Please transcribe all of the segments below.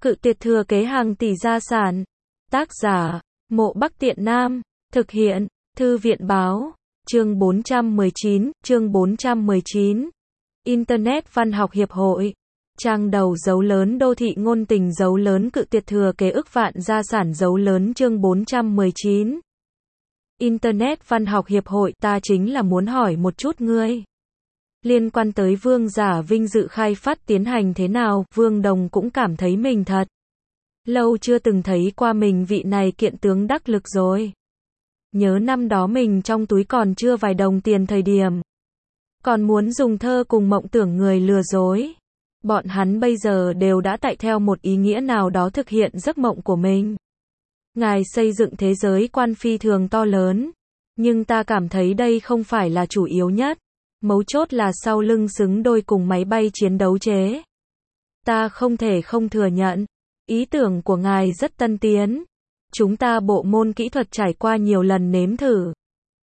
Cự tuyệt thừa kế hàng tỷ gia sản. Tác giả, Mộ Bắc Tiện Nam. Thực hiện, Thư viện báo. Chương 419. Internet Văn học Hiệp hội. Trang đầu dấu lớn đô thị ngôn tình dấu lớn cự tuyệt thừa kế ức vạn gia sản dấu lớn chương 419. Internet Văn học Hiệp hội, ta chính là muốn hỏi một chút ngươi. Liên quan tới Vương Giả Vinh dự khai phát tiến hành thế nào, Vương Đồng cũng cảm thấy mình thật lâu chưa từng thấy qua mình vị này kiện tướng đắc lực rồi. Nhớ năm đó mình trong túi còn chưa vài đồng tiền thời điểm, còn muốn dùng thơ cùng mộng tưởng người lừa dối. Bọn hắn bây giờ đều đã tại theo một ý nghĩa nào đó thực hiện giấc mộng của mình. Ngài xây dựng thế giới quan phi thường to lớn, nhưng ta cảm thấy đây không phải là chủ yếu nhất. Mấu chốt là sau lưng xứng đôi cùng máy bay chiến đấu chế. Ta không thể không thừa nhận, ý tưởng của ngài rất tân tiến. Chúng ta bộ môn kỹ thuật trải qua nhiều lần nếm thử,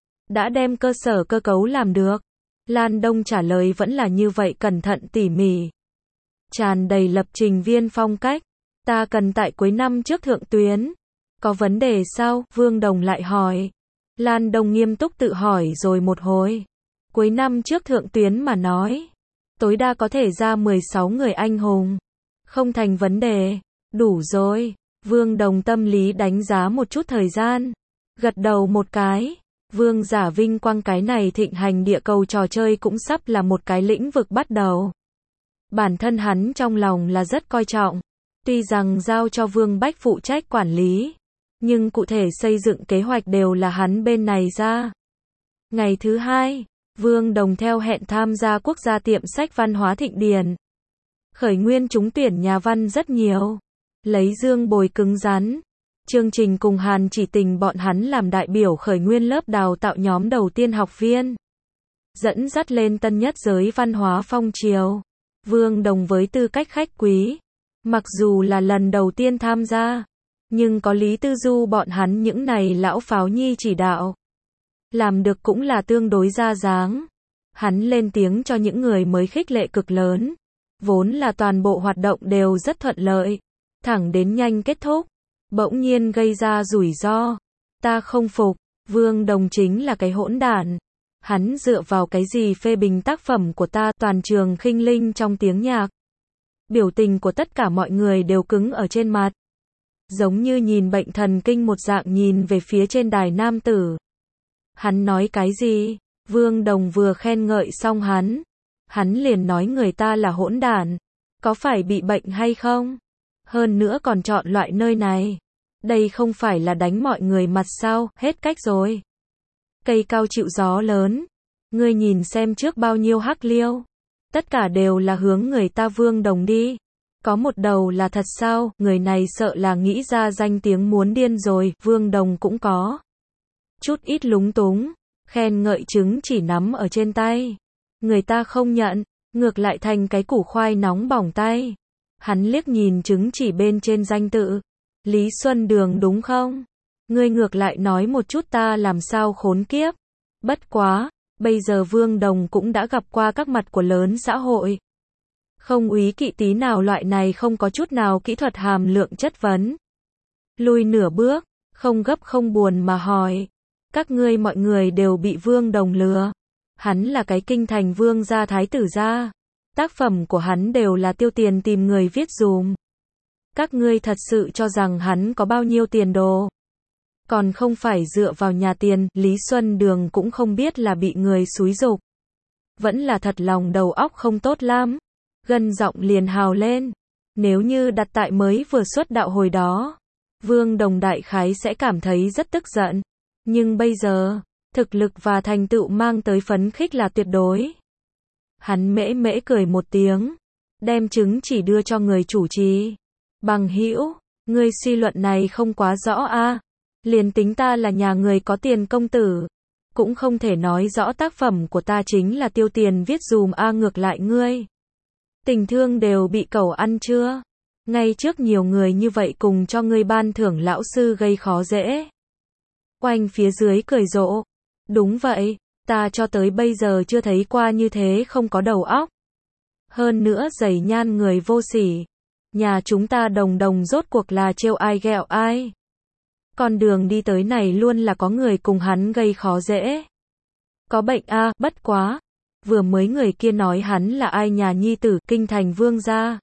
đã đem cơ sở cơ cấu làm được. Lan Đông trả lời vẫn là như vậy cẩn thận tỉ mỉ, tràn đầy lập trình viên phong cách. Ta cần tại cuối năm trước thượng tuyến. Có vấn đề sao? Vương Đồng lại hỏi. Lan Đông nghiêm túc tự hỏi rồi một hồi. Cuối năm trước thượng tuyến mà nói, tối đa có thể ra 16 người anh hùng. Không thành vấn đề. Đủ rồi. Vương Đồng tâm lý đánh giá một chút thời gian, gật đầu một cái. Vương Giả Vinh quang cái này thịnh hành địa cầu trò chơi cũng sắp là một cái lĩnh vực bắt đầu. Bản thân hắn trong lòng là rất coi trọng. Tuy rằng giao cho Vương Bách phụ trách quản lý, nhưng cụ thể xây dựng kế hoạch đều là hắn bên này ra. Ngày thứ hai, Vương Đồng theo hẹn tham gia quốc gia tiệm sách văn hóa Thịnh Điển. Khởi nguyên trúng tuyển nhà văn rất nhiều. Lấy Dương Bồi cứng rắn. Chương trình cùng Hàn Chỉ Tình bọn hắn làm đại biểu khởi nguyên lớp đào tạo nhóm đầu tiên học viên. Dẫn dắt lên tân nhất giới văn hóa phong triều. Vương Đồng với tư cách khách quý. Mặc dù là lần đầu tiên tham gia, nhưng có Lý Tư Du bọn hắn những này lão pháo nhi chỉ đạo. Làm được cũng là tương đối ra dáng. Hắn lên tiếng cho những người mới khích lệ cực lớn. Vốn là toàn bộ hoạt động đều rất thuận lợi, thẳng đến nhanh kết thúc, bỗng nhiên gây ra rủi ro. Ta không phục, Vương Đồng chính là cái hỗn đản. Hắn dựa vào cái gì phê bình tác phẩm của ta? Toàn trường khinh linh trong tiếng nhạc. Biểu tình của tất cả mọi người đều cứng ở trên mặt, giống như nhìn bệnh thần kinh một dạng nhìn về phía trên đài nam tử. Hắn nói cái gì? Vương Đồng vừa khen ngợi xong hắn liền nói người ta là hỗn đản. Có phải bị bệnh hay không? Hơn nữa còn chọn loại nơi này. Đây không phải là đánh mọi người mặt sao? Hết cách rồi. Cây cao chịu gió lớn. Ngươi nhìn xem trước bao nhiêu hắc liêu. Tất cả đều là hướng người ta Vương Đồng đi. Có một đầu là thật sao? Người này sợ là nghĩ ra danh tiếng muốn điên rồi. Vương Đồng cũng có chút ít lúng túng. Khen ngợi chứng chỉ nắm ở trên tay, người ta không nhận, ngược lại thành cái củ khoai nóng bỏng tay. Hắn liếc nhìn chứng chỉ bên trên danh tự. Lý Xuân Đường đúng không? Ngươi ngược lại nói một chút ta làm sao khốn kiếp. Bất quá, bây giờ Vương Đồng cũng đã gặp qua các mặt của lớn xã hội. Không úy kỵ tí nào loại này không có chút nào kỹ thuật hàm lượng chất vấn. Lùi nửa bước, không gấp không buồn mà hỏi. Các ngươi mọi người đều bị Vương Đồng lừa. Hắn là cái kinh thành vương gia thái tử gia. Tác phẩm của hắn đều là tiêu tiền tìm người viết dùm. Các ngươi thật sự cho rằng hắn có bao nhiêu tiền đồ? Còn không phải dựa vào nhà tiền. Lý Xuân Đường cũng không biết là bị người xúi giục, vẫn là thật lòng đầu óc không tốt lắm. Gân giọng liền hào lên. Nếu như đặt tại mới vừa xuất đạo hồi đó, Vương Đồng đại khái sẽ cảm thấy rất tức giận. Nhưng bây giờ, thực lực và thành tựu mang tới phấn khích là tuyệt đối. Hắn mễ mễ cười một tiếng, đem chứng chỉ đưa cho người chủ trì. Bằng hữu, ngươi suy luận này không quá rõ a. Liền tính ta là nhà người có tiền công tử, cũng không thể nói rõ tác phẩm của ta chính là tiêu tiền viết dùm a. Ngược lại ngươi, tình thương đều bị cẩu ăn chưa? Ngay trước nhiều người như vậy cùng cho ngươi ban thưởng lão sư gây khó dễ. Oanh phía dưới cười rộ. Đúng vậy, ta cho tới bây giờ chưa thấy qua như thế không có đầu óc. Hơn nữa giày nhan người vô sỉ. Nhà chúng ta Đồng Đồng rốt cuộc là trêu ai ghẹo ai. Con đường đi tới này luôn là có người cùng hắn gây khó dễ. Có bệnh a, bất quá. Vừa mới người kia nói hắn là ai nhà nhi tử, kinh thành vương gia.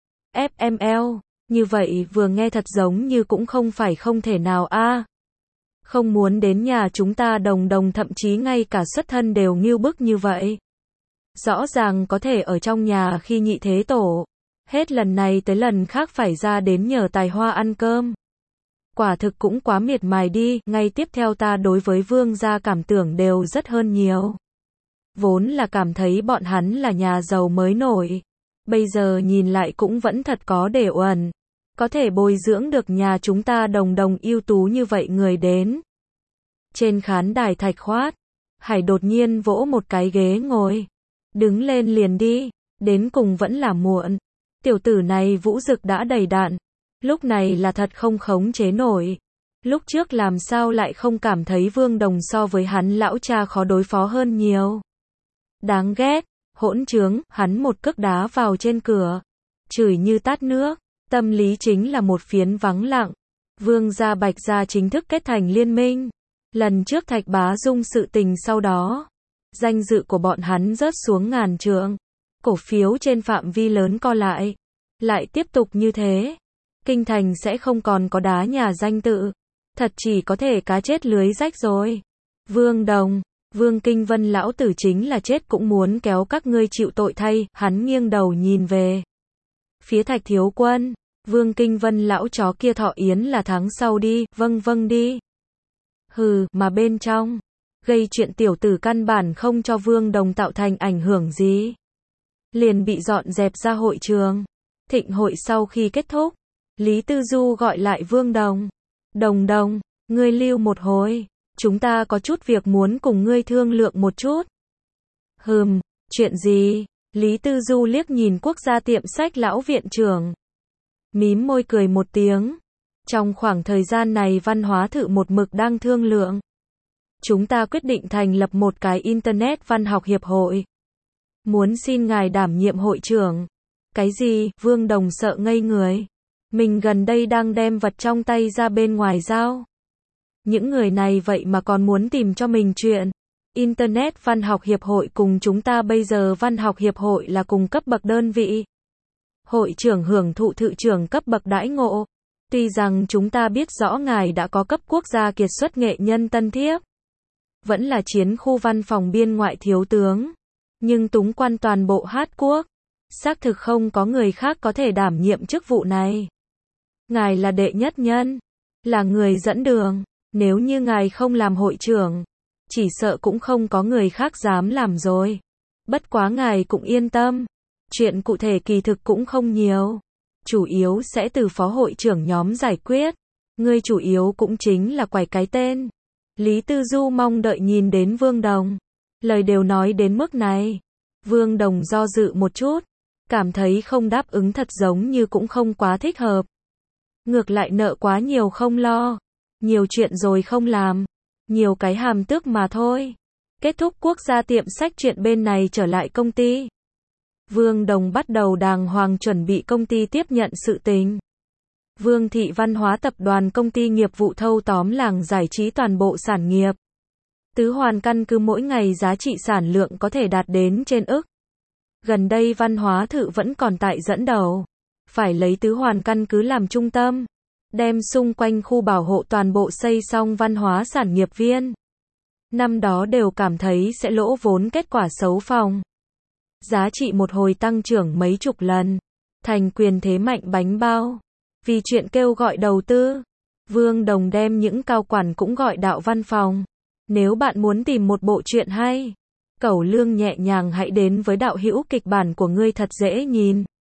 FML, như vậy vừa nghe thật giống như cũng không phải không thể nào a. Không muốn đến nhà chúng ta Đồng Đồng thậm chí ngay cả xuất thân đều ngưu bức như vậy. Rõ ràng có thể ở trong nhà khi nhị thế tổ. Hết lần này tới lần khác phải ra đến nhờ Tài Hoa ăn cơm. Quả thực cũng quá miệt mài đi, ngay tiếp theo ta đối với vương gia cảm tưởng đều rất hơn nhiều. Vốn là cảm thấy bọn hắn là nhà giàu mới nổi. Bây giờ nhìn lại cũng vẫn thật có để uẩn. Có thể bồi dưỡng được nhà chúng ta Đồng Đồng ưu tú như vậy người đến. Trên khán đài Thạch Khoát, Hải đột nhiên vỗ một cái ghế ngồi. Đứng lên liền đi, đến cùng vẫn là muộn. Tiểu tử này vũ dực đã đầy đạn. Lúc này là thật không khống chế nổi. Lúc trước làm sao lại không cảm thấy Vương Đồng so với hắn lão cha khó đối phó hơn nhiều. Đáng ghét, hỗn trướng, hắn một cước đá vào trên cửa. Chửi như tát nước, tâm lý chính là một phiến vắng lặng. Vương gia Bạch gia chính thức kết thành liên minh. Lần trước Thạch Bá Dung sự tình sau đó, danh dự của bọn hắn rớt xuống ngàn trượng. Cổ phiếu trên phạm vi lớn co lại. Lại tiếp tục như thế, kinh thành sẽ không còn có đá nhà danh tự. Thật chỉ có thể cá chết lưới rách rồi. Vương Đồng, Vương Kinh Vân lão tử chính là chết cũng muốn kéo các ngươi chịu tội thay. Hắn nghiêng đầu nhìn về phía Thạch Thiếu Quân. Vương Kinh Vân lão chó kia thọ yến là tháng sau đi. Vâng vâng đi. Hừ, mà bên trong gây chuyện tiểu tử căn bản không cho Vương Đồng tạo thành ảnh hưởng gì. Liền bị dọn dẹp ra hội trường. Thịnh hội sau khi kết thúc, Lý Tư Du gọi lại Vương Đồng. Đồng Đồng, ngươi lưu một hồi. Chúng ta có chút việc muốn cùng ngươi thương lượng một chút. Chuyện gì? Lý Tư Du liếc nhìn quốc gia tiệm sách lão viện trưởng. Mím môi cười một tiếng. Trong khoảng thời gian này Văn Hóa Thự một mực đang thương lượng. Chúng ta quyết định thành lập một cái Internet Văn học Hiệp hội. Muốn xin ngài đảm nhiệm hội trưởng. Cái gì? Vương Đồng sợ ngây người. Mình gần đây đang đem vật trong tay ra bên ngoài giao. Những người này vậy mà còn muốn tìm cho mình chuyện. Internet Văn học Hiệp hội cùng chúng ta bây giờ Văn học Hiệp hội là cùng cấp bậc đơn vị. Hội trưởng hưởng thụ thự trưởng cấp bậc đãi ngộ. Tuy rằng chúng ta biết rõ ngài đã có cấp quốc gia kiệt xuất nghệ nhân tân thiếp. Vẫn là chiến khu văn phòng biên ngoại thiếu tướng. Nhưng túng quan toàn bộ Hát quốc. Xác thực không có người khác có thể đảm nhiệm chức vụ này. Ngài là đệ nhất nhân. Là người dẫn đường. Nếu như ngài không làm hội trưởng, chỉ sợ cũng không có người khác dám làm rồi. Bất quá ngài cũng yên tâm. Chuyện cụ thể kỳ thực cũng không nhiều. Chủ yếu sẽ từ phó hội trưởng nhóm giải quyết. Ngươi chủ yếu cũng chính là quải cái tên. Lý Tư Du mong đợi nhìn đến Vương Đồng. Lời đều nói đến mức này. Vương Đồng do dự một chút. Cảm thấy không đáp ứng thật giống như cũng không quá thích hợp. Ngược lại nợ quá nhiều không lo. Nhiều chuyện rồi không làm. Nhiều cái hàm tước mà thôi. Kết thúc quốc gia tiệm sách chuyện bên này trở lại công ty. Vương Đồng bắt đầu đàng hoàng chuẩn bị công ty tiếp nhận sự tình. Vương Thị Văn Hóa Tập đoàn công ty nghiệp vụ thâu tóm làng giải trí toàn bộ sản nghiệp. Tứ hoàn căn cứ mỗi ngày giá trị sản lượng có thể đạt đến trên ức. Gần đây Văn Hóa Thự vẫn còn tại dẫn đầu. Phải lấy tứ hoàn căn cứ làm trung tâm. Đem xung quanh khu bảo hộ toàn bộ xây xong văn hóa sản nghiệp viên. Năm đó đều cảm thấy sẽ lỗ vốn kết quả xấu phòng. Giá trị một hồi tăng trưởng mấy chục lần. Thành quyền thế mạnh bánh bao. Vì chuyện kêu gọi đầu tư. Vương Đồng đem những cao quản cũng gọi đạo văn phòng. Nếu bạn muốn tìm một bộ truyện hay, cẩu lương nhẹ nhàng hãy đến với đạo hữu kịch bản của ngươi thật dễ nhìn.